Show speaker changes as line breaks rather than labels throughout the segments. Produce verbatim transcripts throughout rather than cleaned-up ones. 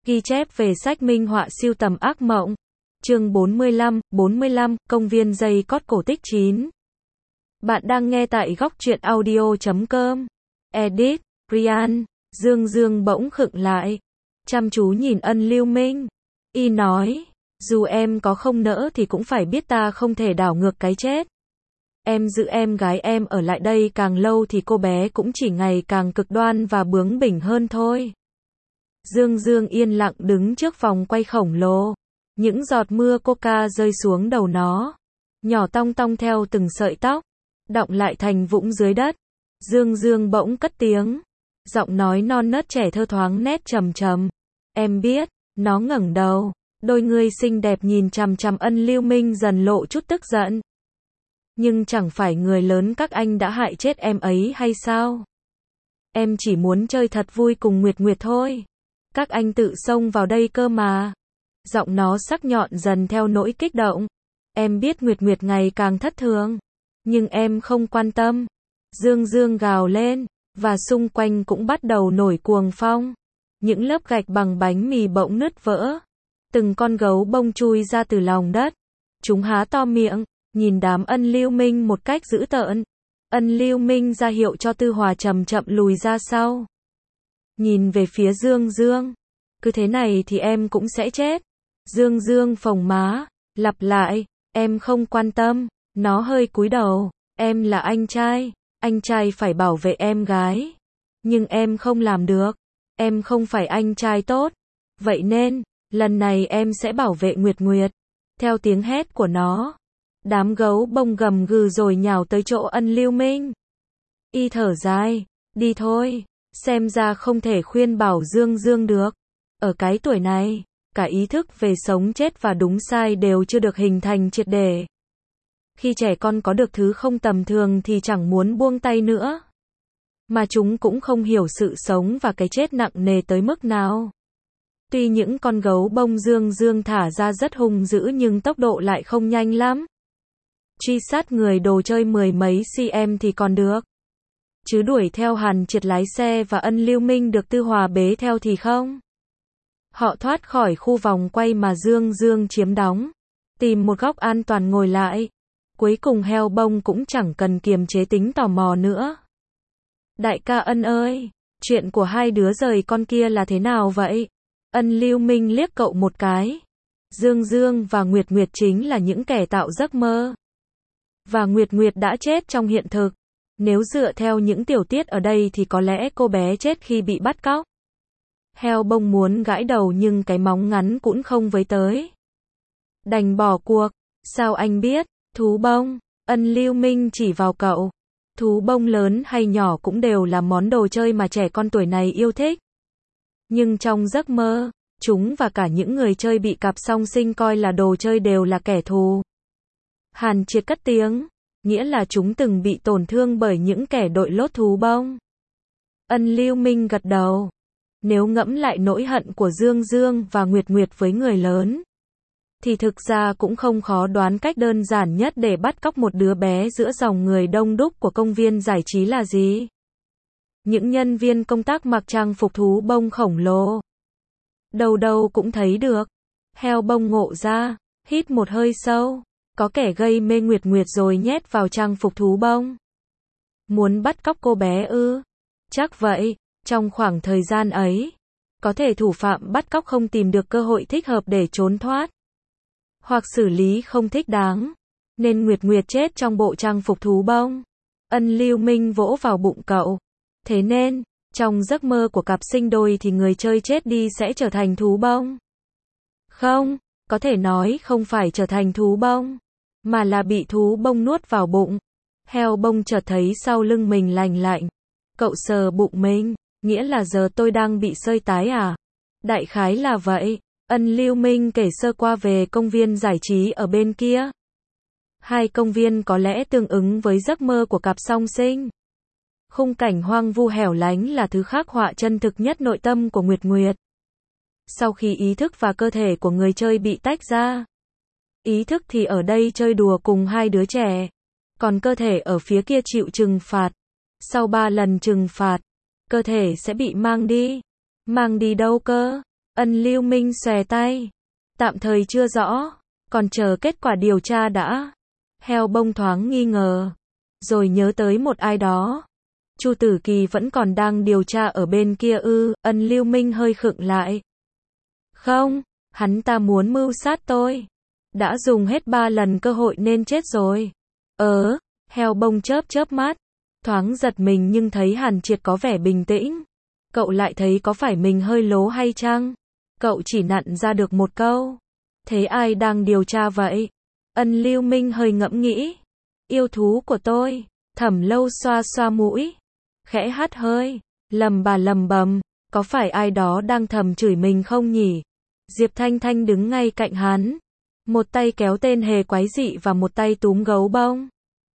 Ghi chép về sách minh họa sưu tầm ác mộng. Chương bốn mươi lăm, bốn mươi lăm, công viên dây cót cổ tích chín. Bạn đang nghe tại góc truyện audio chấm com. Edit, Ryan. Dương Dương bỗng khựng lại, chăm chú nhìn Ân Lưu Minh. Y nói, dù em có không nỡ thì cũng phải biết ta không thể đảo ngược cái chết. Em giữ em gái em ở lại đây càng lâu thì cô bé cũng chỉ ngày càng cực đoan và bướng bỉnh hơn thôi. Dương Dương yên lặng đứng trước vòng quay khổng lồ. Những giọt mưa coca rơi xuống đầu nó, nhỏ tong tong theo từng sợi tóc, đọng lại thành vũng dưới đất. Dương Dương bỗng cất tiếng, giọng nói non nớt trẻ thơ thoáng nét trầm trầm. Em biết. Nó ngẩng đầu, đôi ngươi xinh đẹp nhìn chằm chằm Ân Lưu Minh dần lộ chút tức giận. Nhưng chẳng phải người lớn các anh đã hại chết em ấy hay sao? Em chỉ muốn chơi thật vui cùng Nguyệt Nguyệt thôi. Các anh tự xông vào đây cơ mà. Giọng nó sắc nhọn dần theo nỗi kích động. Em biết Nguyệt Nguyệt ngày càng thất thường, nhưng em không quan tâm. Dương Dương gào lên, và xung quanh cũng bắt đầu nổi cuồng phong. Những lớp gạch bằng bánh mì bỗng nứt vỡ. Từng con gấu bông chui ra từ lòng đất. Chúng há to miệng, nhìn đám Ân Lưu Minh một cách dữ tợn. Ân Lưu Minh ra hiệu cho Tư Hòa chậm chậm lùi ra sau. Nhìn về phía Dương Dương. Cứ thế này thì em cũng sẽ chết. Dương Dương phồng má, lặp lại, em không quan tâm. Nó hơi cúi đầu, em là anh trai, anh trai phải bảo vệ em gái. Nhưng em không làm được. Em không phải anh trai tốt. Vậy nên, lần này em sẽ bảo vệ Nguyệt Nguyệt. Theo tiếng hét của nó, đám gấu bông gầm gừ rồi nhào tới chỗ Ân Lưu Minh. Y thở dài, đi thôi. Xem ra không thể khuyên bảo Dương Dương được. Ở cái tuổi này, cả ý thức về sống chết và đúng sai đều chưa được hình thành triệt để. Khi trẻ con có được thứ không tầm thường thì chẳng muốn buông tay nữa. Mà chúng cũng không hiểu sự sống và cái chết nặng nề tới mức nào. Tuy những con gấu bông Dương Dương thả ra rất hung dữ nhưng tốc độ lại không nhanh lắm. Truy sát người đồ chơi mười mấy cm thì còn được. Chứ đuổi theo Hàn Triệt lái xe và Ân Lưu Minh được Tư Hòa bế theo thì không. Họ thoát khỏi khu vòng quay mà Dương Dương chiếm đóng. Tìm một góc an toàn ngồi lại. Cuối cùng heo bông cũng chẳng cần kiềm chế tính tò mò nữa. Đại ca Ân ơi, chuyện của hai đứa rời con kia là thế nào vậy? Ân Lưu Minh liếc cậu một cái. Dương Dương và Nguyệt Nguyệt chính là những kẻ tạo giấc mơ. Và Nguyệt Nguyệt đã chết trong hiện thực. Nếu dựa theo những tiểu tiết ở đây thì có lẽ cô bé chết khi bị bắt cóc. Heo bông muốn gãi đầu nhưng cái móng ngắn cũng không với tới. Đành bỏ cuộc. Sao anh biết? Thú bông. Ân Lưu Minh chỉ vào cậu. Thú bông lớn hay nhỏ cũng đều là món đồ chơi mà trẻ con tuổi này yêu thích. Nhưng trong giấc mơ, chúng và cả những người chơi bị cặp song sinh coi là đồ chơi đều là kẻ thù. Hàn Triệt cất tiếng, nghĩa là chúng từng bị tổn thương bởi những kẻ đội lốt thú bông. Ân Lưu Minh gật đầu. Nếu ngẫm lại nỗi hận của Dương Dương và Nguyệt Nguyệt với người lớn, thì thực ra cũng không khó đoán cách đơn giản nhất để bắt cóc một đứa bé giữa dòng người đông đúc của công viên giải trí là gì. Những nhân viên công tác mặc trang phục thú bông khổng lồ. Đầu đầu cũng thấy được. Heo bông ngộ ra, hít một hơi sâu. Có kẻ gây mê Nguyệt Nguyệt rồi nhét vào trang phục thú bông. Muốn bắt cóc cô bé ư? Chắc vậy, trong khoảng thời gian ấy, có thể thủ phạm bắt cóc không tìm được cơ hội thích hợp để trốn thoát. Hoặc xử lý không thích đáng. Nên Nguyệt Nguyệt chết trong bộ trang phục thú bông. Ân Lưu Minh vỗ vào bụng cậu. Thế nên, trong giấc mơ của cặp sinh đôi thì người chơi chết đi sẽ trở thành thú bông. Không, có thể nói không phải trở thành thú bông, mà là bị thú bông nuốt vào bụng. Heo bông chợt thấy sau lưng mình lành lạnh. Cậu sờ bụng mình, nghĩa là giờ tôi đang bị sơi tái à? Đại khái là vậy. Ân Lưu Minh kể sơ qua về công viên giải trí ở bên kia. Hai công viên có lẽ tương ứng với giấc mơ của cặp song sinh. Khung cảnh hoang vu hẻo lánh là thứ khắc họa chân thực nhất nội tâm của Nguyệt Nguyệt. Sau khi ý thức và cơ thể của người chơi bị tách ra, ý thức thì ở đây chơi đùa cùng hai đứa trẻ, còn cơ thể ở phía kia chịu trừng phạt. Sau ba lần trừng phạt, cơ thể sẽ bị mang đi. Mang đi đâu cơ? Ân Lưu Minh xòe tay. Tạm thời chưa rõ, còn chờ kết quả điều tra đã. Heo Bông thoáng nghi ngờ, rồi nhớ tới một ai đó. Chu Tử Kỳ vẫn còn đang điều tra ở bên kia ư? Ân Lưu Minh hơi khựng lại. Không, hắn ta muốn mưu sát tôi. Đã dùng hết ba lần cơ hội nên chết rồi. Ờ, Heo Bông chớp chớp mắt, thoáng giật mình nhưng thấy Hàn Triệt có vẻ bình tĩnh. Cậu lại thấy có phải mình hơi lố hay chăng? Cậu chỉ nặn ra được một câu. Thế ai đang điều tra vậy? Ân Lưu Minh hơi ngẫm nghĩ. Yêu thú của tôi. Thẩm Lâu xoa xoa mũi, khẽ hắt hơi, lầm bà lầm bầm, có phải ai đó đang thầm chửi mình không nhỉ? Diệp Thanh Thanh đứng ngay cạnh hắn, một tay kéo tên hề quái dị và một tay túm gấu bông.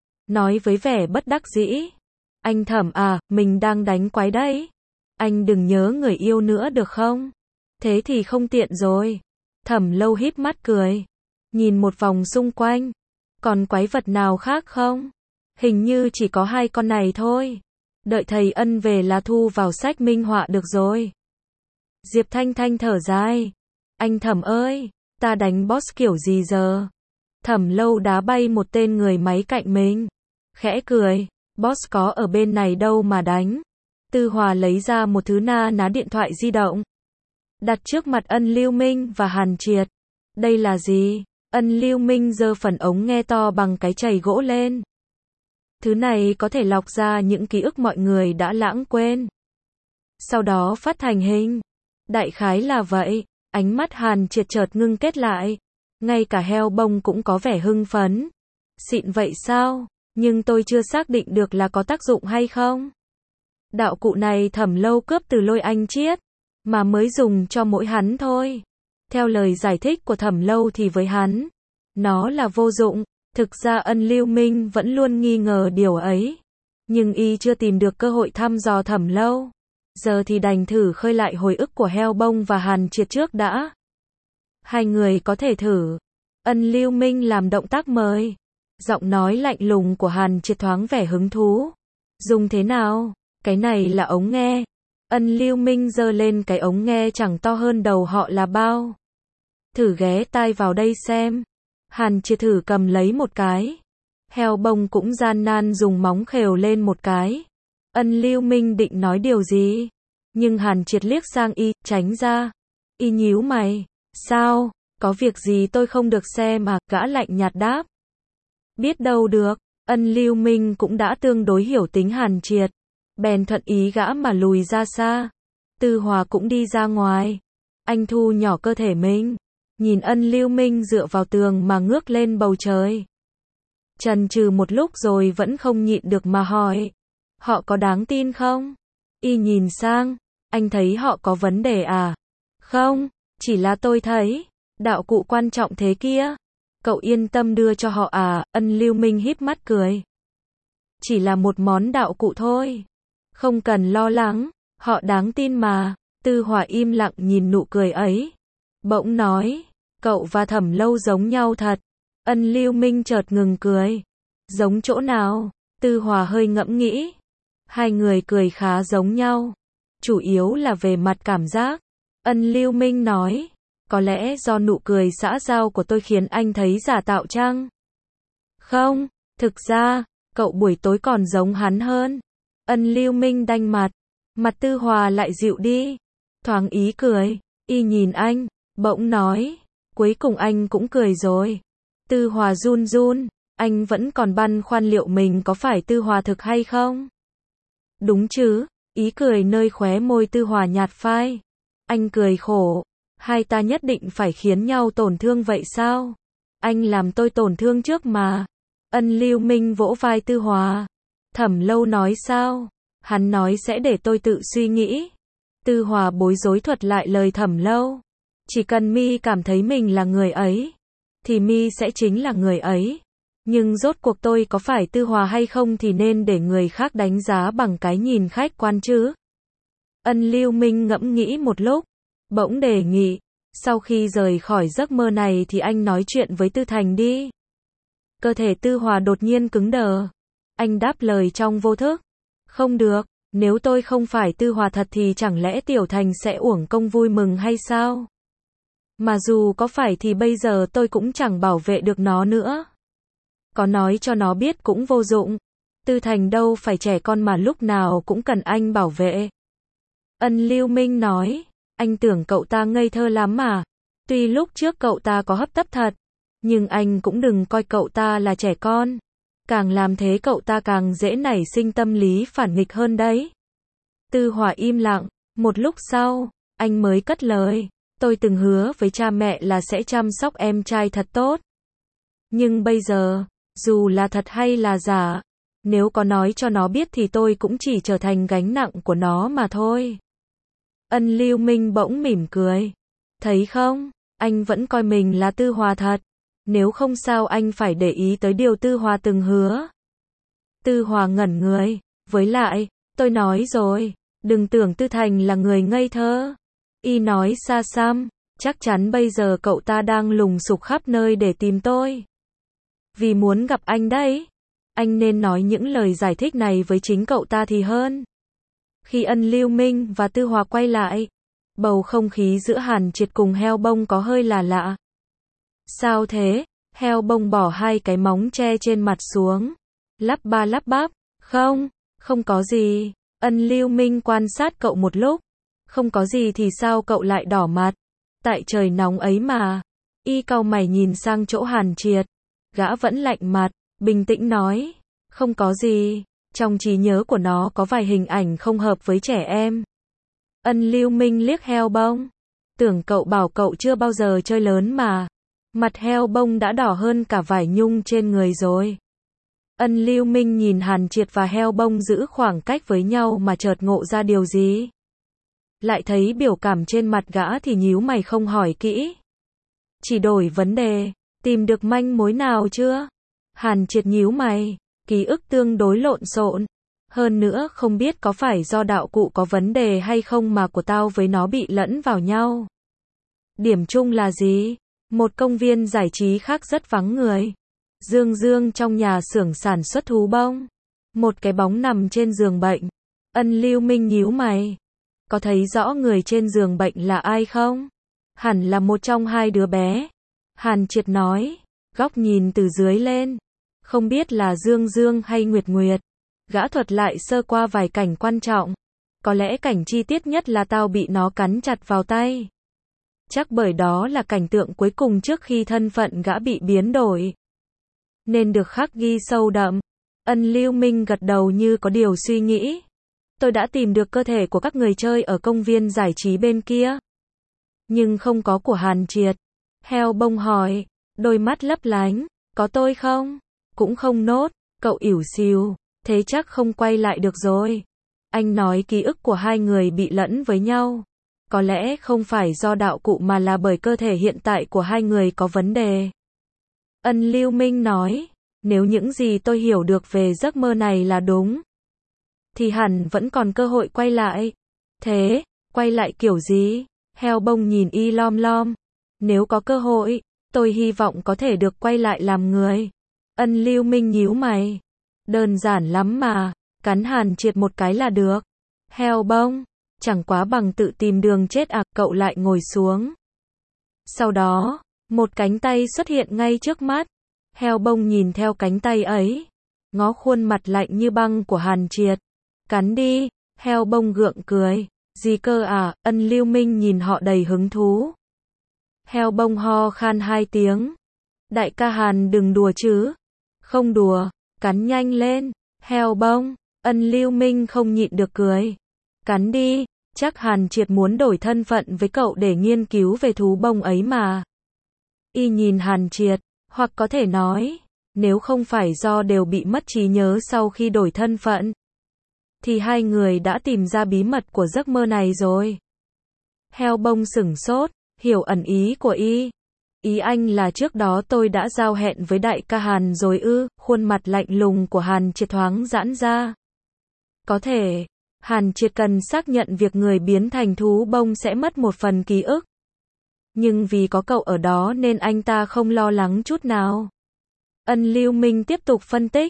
Nói với vẻ bất đắc dĩ. Anh Thẩm à, mình đang đánh quái đấy. Anh đừng nhớ người yêu nữa được không? Thế thì không tiện rồi. Thẩm Lâu híp mắt cười, nhìn một vòng xung quanh. Còn quái vật nào khác không? Hình như chỉ có hai con này thôi. Đợi thầy Ân về là thu vào sách minh họa được rồi. Diệp Thanh Thanh thở dài. Anh Thẩm ơi, ta đánh boss kiểu gì giờ? Thẩm Lâu đá bay một tên người máy cạnh mình. Khẽ cười, boss có ở bên này đâu mà đánh. Tư Hòa lấy ra một thứ na ná điện thoại di động, đặt trước mặt Ân Lưu Minh và Hàn Triệt. Đây là gì? Ân Lưu Minh giơ phần ống nghe to bằng cái chày gỗ lên. Thứ này có thể lọc ra những ký ức mọi người đã lãng quên, sau đó phát thành hình. Đại khái là vậy. Ánh mắt Hàn Triệt chợt ngưng kết lại. Ngay cả Heo Bông cũng có vẻ hưng phấn. Xịn vậy sao? Nhưng tôi chưa xác định được là có tác dụng hay không. Đạo cụ này Thẩm Lâu cướp từ Lôi Anh Chiết, mà mới dùng cho mỗi hắn thôi. Theo lời giải thích của Thẩm Lâu thì với hắn, nó là vô dụng. Thực ra Ân Lưu Minh vẫn luôn nghi ngờ điều ấy, nhưng y chưa tìm được cơ hội thăm dò Thẩm Lâu. Giờ thì đành thử khơi lại hồi ức của Heo Bông và Hàn Triệt trước đã. Hai người có thể thử. Ân Lưu Minh làm động tác mời. Giọng nói lạnh lùng của Hàn Triệt thoáng vẻ hứng thú. Dùng thế nào? Cái này là ống nghe. Ân Lưu Minh giơ lên cái ống nghe chẳng to hơn đầu họ là bao. Thử ghé tai vào đây xem. Hàn Triệt thử cầm lấy một cái. Heo Bông cũng gian nan dùng móng khều lên một cái. Ân Lưu Minh định nói điều gì, nhưng Hàn Triệt liếc sang y, tránh ra. Y nhíu mày. Sao? Có việc gì tôi không được xem à? Gã lạnh nhạt đáp. Biết đâu được. Ân Lưu Minh cũng đã tương đối hiểu tính Hàn Triệt, bèn thuận ý gã mà lùi ra xa. Tư Hòa cũng đi ra ngoài. Anh thu nhỏ cơ thể mình, nhìn Ân Lưu Minh dựa vào tường mà ngước lên bầu trời. Chần chừ một lúc rồi vẫn không nhịn được mà hỏi. Họ có đáng tin không? Y nhìn sang. Anh thấy họ có vấn đề à? Không, chỉ là tôi thấy. Đạo cụ quan trọng thế kia. Cậu yên tâm đưa cho họ à? Ân Lưu Minh híp mắt cười. Chỉ là một món đạo cụ thôi. Không cần lo lắng. Họ đáng tin mà. Tư Hòa im lặng nhìn nụ cười ấy. Bỗng nói. Cậu và Thẩm Lâu giống nhau thật. Ân Lưu Minh chợt ngừng cười. Giống chỗ nào? Tư Hòa hơi ngẫm nghĩ. Hai người cười khá giống nhau. Chủ yếu là về mặt cảm giác. Ân Lưu Minh nói. Có lẽ do nụ cười xã giao của tôi khiến anh thấy giả tạo chăng? Không, thực ra, cậu buổi tối còn giống hắn hơn. Ân Lưu Minh đanh mặt. Mặt Tư Hòa lại dịu đi. Thoáng ý cười. Y nhìn anh, bỗng nói. Cuối cùng anh cũng cười rồi. Tư Hòa run run. Anh vẫn còn băn khoăn liệu mình có phải Tư Hòa thực hay không? Đúng chứ? Ý cười nơi khóe môi Tư Hòa nhạt phai. Anh cười khổ. Hai ta nhất định phải khiến nhau tổn thương vậy sao? Anh làm tôi tổn thương trước mà. Ân Lưu Minh vỗ vai Tư Hòa. Thẩm Lâu nói sao? Hắn nói sẽ để tôi tự suy nghĩ. Tư Hòa bối rối thuật lại lời Thẩm Lâu. Chỉ cần mi cảm thấy mình là người ấy, thì mi sẽ chính là người ấy. Nhưng rốt cuộc tôi có phải Tư Hòa hay không thì nên để người khác đánh giá bằng cái nhìn khách quan chứ. Ân Lưu Minh ngẫm nghĩ một lúc, bỗng đề nghị. Sau khi rời khỏi giấc mơ này thì anh nói chuyện với Tư Thành đi. Cơ thể Tư Hòa đột nhiên cứng đờ. Anh đáp lời trong vô thức. Không được, Nếu tôi không phải Tư Hòa thật thì chẳng lẽ Tiểu Thành sẽ uổng công vui mừng hay sao? Mà dù có phải thì bây giờ tôi cũng chẳng bảo vệ được nó nữa. Có nói cho nó biết cũng vô dụng. Tư Thành đâu phải trẻ con mà lúc nào cũng cần anh bảo vệ. Ân Lưu Minh nói, anh tưởng cậu ta ngây thơ lắm mà. Tuy lúc trước cậu ta có hấp tấp thật, nhưng anh cũng đừng coi cậu ta là trẻ con. Càng làm thế cậu ta càng dễ nảy sinh tâm lý phản nghịch hơn đấy. Tư Hòa im lặng, một lúc sau, anh mới cất lời, tôi từng hứa với cha mẹ là sẽ chăm sóc em trai thật tốt. Nhưng bây giờ, dù là thật hay là giả, nếu có nói cho nó biết thì tôi cũng chỉ trở thành gánh nặng của nó mà thôi. Ân Lưu Minh bỗng mỉm cười. Thấy không, anh vẫn coi mình là Tư Hòa thật. Nếu không sao anh phải để ý tới điều Tư Hòa từng hứa. Tư Hòa ngẩn người. Với lại, tôi nói rồi, đừng tưởng Tư Thành là người ngây thơ. Y nói xa xăm, chắc chắn bây giờ cậu ta đang lùng sục khắp nơi để tìm tôi. Vì muốn gặp anh đấy. Anh nên nói những lời giải thích này với chính cậu ta thì hơn. Khi Ân Lưu Minh và Tư Hòa quay lại, bầu không khí giữa Hàn Triệt cùng Heo Bông có hơi là lạ. Sao thế? Heo Bông bỏ hai cái móng tre trên mặt xuống. Lắp ba lắp bắp. Không, không có gì. Ân Lưu Minh quan sát cậu một lúc. Không có gì thì sao cậu lại đỏ mặt? Tại trời nóng ấy mà. Y cau mày nhìn sang chỗ Hàn Triệt. Gã vẫn lạnh mặt, bình tĩnh nói. Không có gì. Trong trí nhớ của nó có vài hình ảnh không hợp với trẻ em. Ân Lưu Minh liếc Heo Bông. Tưởng cậu bảo cậu chưa bao giờ chơi lớn mà. Mặt Heo Bông đã đỏ hơn cả vải nhung trên người rồi. Ân Lưu Minh nhìn Hàn Triệt và Heo Bông giữ khoảng cách với nhau mà chợt ngộ ra điều gì. Lại thấy biểu cảm trên mặt gã thì nhíu mày không hỏi kỹ. Chỉ đổi vấn đề, tìm được manh mối nào chưa? Hàn Triệt nhíu mày, ký ức tương đối lộn xộn. Hơn nữa không biết có phải do đạo cụ có vấn đề hay không mà của tao với nó bị lẫn vào nhau. Điểm chung là gì? Một công viên giải trí khác rất vắng người. Dương Dương trong nhà xưởng sản xuất thú bông. Một cái bóng nằm trên giường bệnh. Ân Lưu Minh nhíu mày. Có thấy rõ người trên giường bệnh là ai không? Hẳn là một trong hai đứa bé. Hàn Triệt nói, góc nhìn từ dưới lên. Không biết là Dương Dương hay Nguyệt Nguyệt. Gã thuật lại sơ qua vài cảnh quan trọng. Có lẽ cảnh chi tiết nhất là tao bị nó cắn chặt vào tay. Chắc bởi đó là cảnh tượng cuối cùng trước khi thân phận gã bị biến đổi. Nên được khắc ghi sâu đậm. Ân Lưu Minh gật đầu như có điều suy nghĩ. Tôi đã tìm được cơ thể của các người chơi ở công viên giải trí bên kia. Nhưng không có của Hàn Triệt. Heo Bông hỏi, đôi mắt lấp lánh, có tôi không? Cũng không nốt, cậu ỉu xìu, thế chắc không quay lại được rồi. Anh nói ký ức của hai người bị lẫn với nhau. Có lẽ không phải do đạo cụ mà là bởi cơ thể hiện tại của hai người có vấn đề. Ân Lưu Minh nói, nếu những gì tôi hiểu được về giấc mơ này là đúng, thì hẳn vẫn còn cơ hội quay lại. Thế, quay lại kiểu gì? Heo Bông nhìn y lom lom. Nếu có cơ hội, tôi hy vọng có thể được quay lại làm người. Ân Lưu Minh nhíu mày. Đơn giản lắm mà, cắn Hàn Triệt một cái là được. Heo Bông, chẳng quá bằng tự tìm đường chết à, cậu lại ngồi xuống. Sau đó, một cánh tay xuất hiện ngay trước mắt. Heo Bông nhìn theo cánh tay ấy, ngó khuôn mặt lạnh như băng của Hàn Triệt. Cắn đi, Heo Bông gượng cười. Gì cơ à? Ân Lưu Minh nhìn họ đầy hứng thú. Heo Bông ho khan hai tiếng. Đại ca Hàn đừng đùa chứ. Không đùa, cắn nhanh lên. Heo Bông, Ân Lưu Minh không nhịn được cười. Cắn đi, chắc Hàn Triệt muốn đổi thân phận với cậu để nghiên cứu về thú bông ấy mà. Y nhìn Hàn Triệt, hoặc có thể nói, nếu không phải do đều bị mất trí nhớ sau khi đổi thân phận, thì hai người đã tìm ra bí mật của giấc mơ này rồi. Heo Bông sửng sốt, hiểu ẩn ý của y. Ý anh là trước đó tôi đã giao hẹn với đại ca Hàn rồi ư? Khuôn mặt lạnh lùng của Hàn Triệt thoáng giãn ra. Có thể, Hàn Triệt cần xác nhận việc người biến thành thú bông sẽ mất một phần ký ức. Nhưng vì có cậu ở đó nên anh ta không lo lắng chút nào. Ân Lưu Minh tiếp tục phân tích.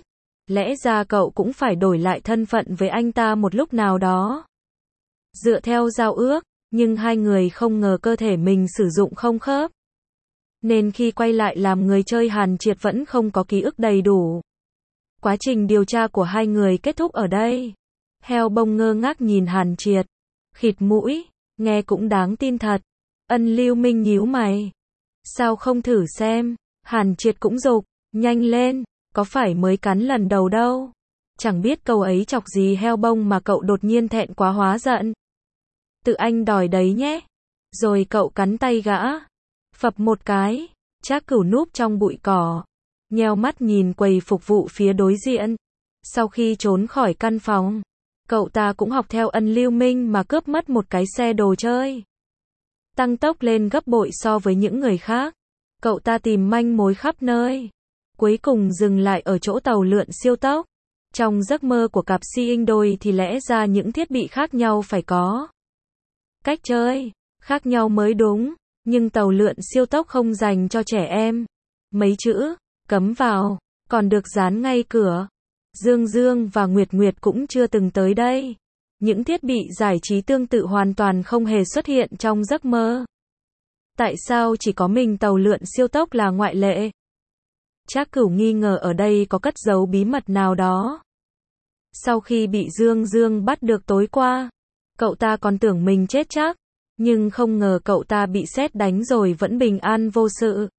Lẽ ra cậu cũng phải đổi lại thân phận với anh ta một lúc nào đó. Dựa theo giao ước, nhưng hai người không ngờ cơ thể mình sử dụng không khớp. Nên khi quay lại làm người chơi Hàn Triệt vẫn không có ký ức đầy đủ. Quá trình điều tra của hai người kết thúc ở đây. Heo bông ngơ ngác nhìn Hàn Triệt. Khịt mũi, nghe cũng đáng tin thật. Ân Lưu Minh nhíu mày. Sao không thử xem? Hàn Triệt cũng giục, nhanh lên, có phải mới cắn lần đầu đâu. Chẳng biết câu ấy chọc gì heo bông mà cậu đột nhiên thẹn quá hóa giận. Tự anh đòi đấy nhé. Rồi cậu cắn tay gã. Phập một cái, Trác Cửu núp trong bụi cỏ. Nheo mắt nhìn quầy phục vụ phía đối diện. Sau khi trốn khỏi căn phòng, cậu ta cũng học theo Ân Lưu Minh mà cướp mất một cái xe đồ chơi. Tăng tốc lên gấp bội so với những người khác. Cậu ta tìm manh mối khắp nơi. Cuối cùng dừng lại ở chỗ tàu lượn siêu tốc. Trong giấc mơ của cặp sinh đôi thì lẽ ra những thiết bị khác nhau phải có. Cách chơi khác nhau mới đúng, nhưng tàu lượn siêu tốc không dành cho trẻ em. Mấy chữ cấm vào còn được dán ngay cửa. Dương Dương và Nguyệt Nguyệt cũng chưa từng tới đây. Những thiết bị giải trí tương tự hoàn toàn không hề xuất hiện trong giấc mơ. Tại sao chỉ có mình tàu lượn siêu tốc là ngoại lệ? Trác Cửu nghi ngờ ở đây có cất giấu bí mật nào đó. Sau khi bị Dương Dương bắt được tối qua, cậu ta còn tưởng mình chết chắc, nhưng không ngờ cậu ta bị sét đánh rồi vẫn bình an vô sự.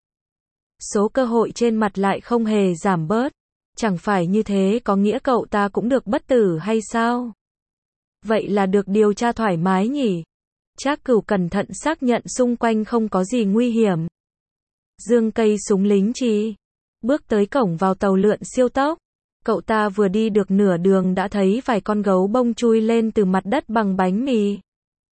Số cơ hội trên mặt lại không hề giảm bớt. Chẳng phải như thế có nghĩa cậu ta cũng được bất tử hay sao? Vậy là được điều tra thoải mái nhỉ? Trác Cửu cẩn thận xác nhận xung quanh không có gì nguy hiểm. Dương cây súng lính chi. Bước tới cổng vào tàu lượn siêu tốc. Cậu ta vừa đi được nửa đường đã thấy vài con gấu bông chui lên từ mặt đất bằng bánh mì.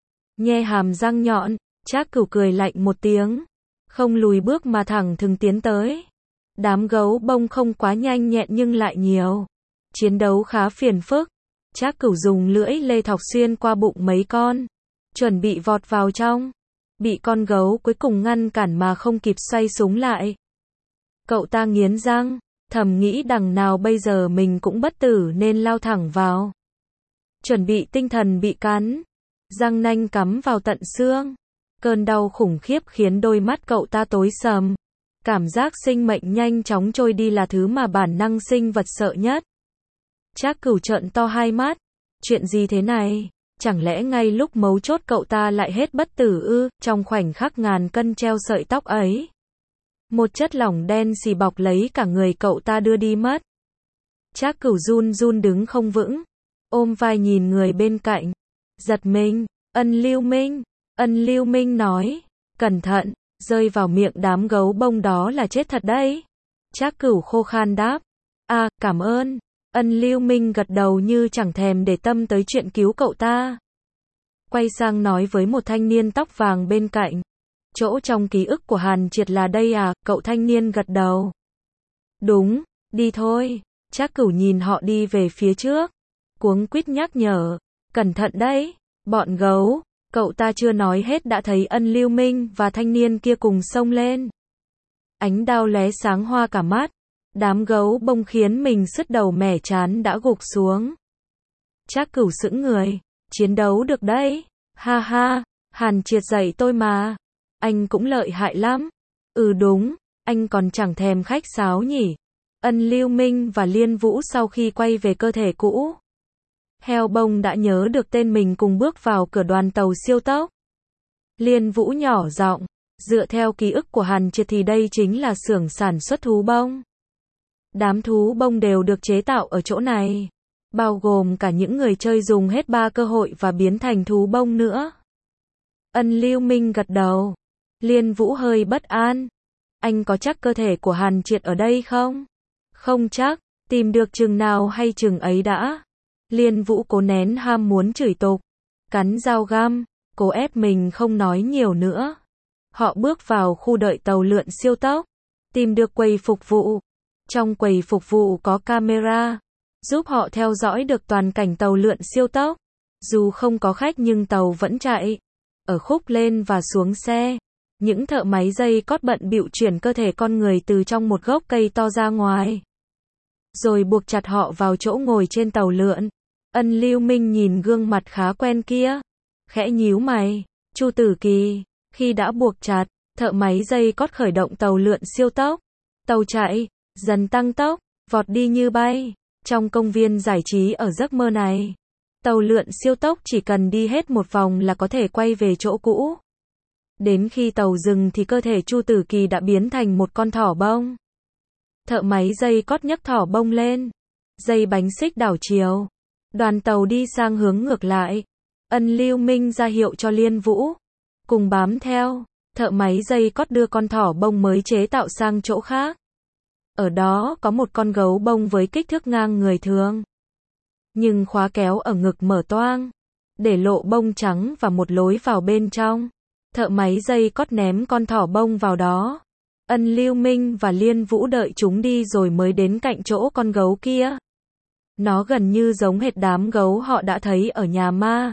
Nhe hàm răng nhọn, Trác Cửu cười lạnh một tiếng. Không lùi bước mà thẳng thừng tiến tới. Đám gấu bông không quá nhanh nhẹn nhưng lại nhiều. Chiến đấu khá phiền phức. Trác Cửu dùng lưỡi lê thọc xuyên qua bụng mấy con. Chuẩn bị vọt vào trong. Bị con gấu cuối cùng ngăn cản mà không kịp xoay súng lại. Cậu ta nghiến răng, thầm nghĩ đằng nào bây giờ mình cũng bất tử nên lao thẳng vào. Chuẩn bị tinh thần bị cắn. Răng nanh cắm vào tận xương. Cơn đau khủng khiếp khiến đôi mắt cậu ta tối sầm. Cảm giác sinh mệnh nhanh chóng trôi đi là thứ mà bản năng sinh vật sợ nhất. Trác Cửu trợn to hai mắt. Chuyện gì thế này? Chẳng lẽ ngay lúc mấu chốt cậu ta lại hết bất tử ư? Trong khoảnh khắc ngàn cân treo sợi tóc ấy, một chất lỏng đen xì bọc lấy cả người cậu ta đưa đi mất. Trác Cửu run run đứng không vững, ôm vai nhìn người bên cạnh. Giật mình, Ân Lưu Minh. Ân Lưu Minh nói, cẩn thận, rơi vào miệng đám gấu bông đó là chết thật đấy. Trác Cửu khô khan đáp, à, cảm ơn. Ân Lưu Minh gật đầu như chẳng thèm để tâm tới chuyện cứu cậu ta. Quay sang nói với một thanh niên tóc vàng bên cạnh. Chỗ trong ký ức của Hàn Triệt là đây à? Cậu thanh niên gật đầu. Đúng, đi thôi. Trác Cửu nhìn họ đi về phía trước. Cuống quýt nhắc nhở, cẩn thận đấy, bọn gấu. Cậu ta chưa nói hết đã thấy Ân Lưu Minh và thanh niên kia cùng xông lên. Ánh đao lóe sáng hoa cả mắt. Đám gấu bông khiến mình sứt đầu mẻ chán đã gục xuống. Trác Cửu sững người. Chiến đấu được đấy. Ha ha, Hàn Triệt dạy tôi mà. Anh cũng lợi hại lắm. Ừ đúng, anh còn chẳng thèm khách sáo nhỉ. Ân Lưu Minh và Liên Vũ sau khi quay về cơ thể cũ. Heo bông đã nhớ được tên mình cùng bước vào cửa đoàn tàu siêu tốc. Liên Vũ nhỏ giọng, dựa theo ký ức của Hàn Triệt thì đây chính là xưởng sản xuất thú bông. Đám thú bông đều được chế tạo ở chỗ này, bao gồm cả những người chơi dùng hết ba cơ hội và biến thành thú bông nữa. Ân Lưu Minh gật đầu. Liên Vũ hơi bất an. Anh có chắc cơ thể của Hàn Triệt ở đây không? Không chắc, tìm được chừng nào hay chừng ấy đã. Liên Vũ cố nén ham muốn chửi tục, cắn dao găm, cố ép mình không nói nhiều nữa. Họ bước vào khu đợi tàu lượn siêu tốc, tìm được quầy phục vụ. Trong quầy phục vụ có camera, giúp họ theo dõi được toàn cảnh tàu lượn siêu tốc. Dù không có khách nhưng tàu vẫn chạy. Ở khúc lên và xuống xe, những thợ máy dây cót bận bịu chuyển cơ thể con người từ trong một gốc cây to ra ngoài. rồi buộc chặt họ vào chỗ ngồi trên tàu lượn. Ân Lưu Minh nhìn gương mặt khá quen kia, khẽ nhíu mày. Chu Tử Kỳ, khi đã buộc chặt, thợ máy dây cót khởi động tàu lượn siêu tốc. Tàu chạy, dần tăng tốc, vọt đi như bay. Trong công viên giải trí ở giấc mơ này, tàu lượn siêu tốc chỉ cần đi hết một vòng là có thể quay về chỗ cũ. Đến khi tàu dừng thì cơ thể Chu Tử Kỳ đã biến thành một con thỏ bông. Thợ máy dây cót nhấc thỏ bông lên. Dây bánh xích đảo chiều. Đoàn tàu đi sang hướng ngược lại. Ân Lưu Minh ra hiệu cho Liên Vũ cùng bám theo. Thợ máy dây cót đưa con thỏ bông mới chế tạo sang chỗ khác. Ở đó có một con gấu bông với kích thước ngang người thường, nhưng khóa kéo ở ngực mở toang, để lộ bông trắng và một lối vào bên trong. Thợ máy dây cót ném con thỏ bông vào đó. Ân Lưu Minh và Liên Vũ đợi chúng đi rồi mới đến cạnh chỗ con gấu kia. Nó gần như giống hệt đám gấu họ đã thấy ở nhà ma.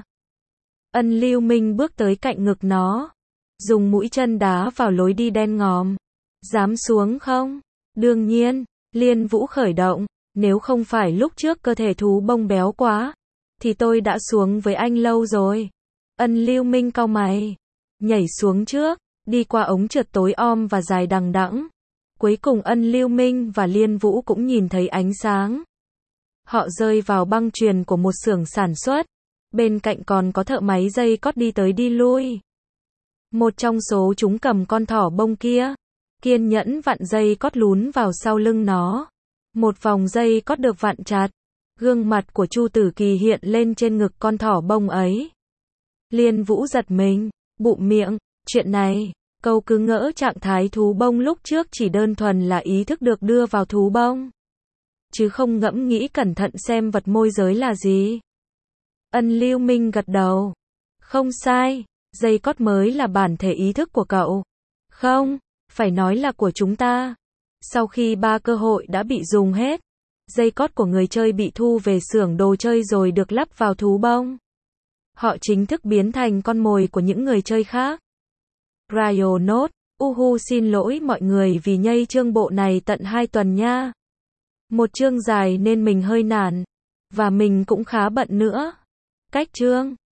Ân Lưu Minh bước tới cạnh ngực nó, dùng mũi chân đá vào lối đi đen ngòm. Dám xuống không? Đương nhiên. Liên Vũ khởi động. Nếu không phải lúc trước cơ thể thú bông béo quá, thì tôi đã xuống với anh lâu rồi. Ân Lưu Minh cau mày, nhảy xuống trước, đi qua ống trượt tối om và dài đằng đẵng. Cuối cùng Ân Lưu Minh và Liên Vũ cũng nhìn thấy ánh sáng. Họ rơi vào băng chuyền của một xưởng sản xuất. Bên cạnh còn có thợ máy dây cót đi tới đi lui. Một trong số chúng cầm con thỏ bông kia, kiên nhẫn vặn dây cót lún vào sau lưng nó. Một vòng dây cót được vặn chặt. Gương mặt của Chu Tử Kỳ hiện lên trên ngực con thỏ bông ấy. Liên Vũ giật mình, bụm miệng. Chuyện này, câu cứ ngỡ trạng thái thú bông lúc trước chỉ đơn thuần là ý thức được đưa vào thú bông, chứ không ngẫm nghĩ cẩn thận xem vật môi giới là gì. Ân Lưu Minh gật đầu. Không sai, dây cót mới là bản thể ý thức của cậu. Không, phải nói là của chúng ta. Sau khi ba cơ hội đã bị dùng hết, dây cót của người chơi bị thu về xưởng đồ chơi rồi được lắp vào thú bông. Họ chính thức biến thành con mồi của những người chơi khác. Ryo Note, uhu xin lỗi mọi người vì nhây chương bộ này tận hai tuần nha. Một chương dài nên mình hơi nản. Và mình cũng khá bận nữa. Cách chương